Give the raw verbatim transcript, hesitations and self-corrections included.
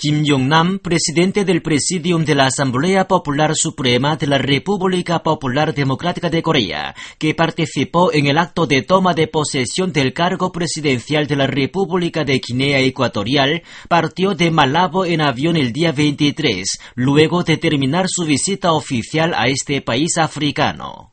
Kim Jong-nam, presidente del Presidium de la Asamblea Popular Suprema de la República Popular Democrática de Corea, que participó en el acto de toma de posesión del cargo presidencial de la República de Guinea Ecuatorial, partió de Malabo en avión el día veintitrés, luego de terminar su visita oficial a este país africano.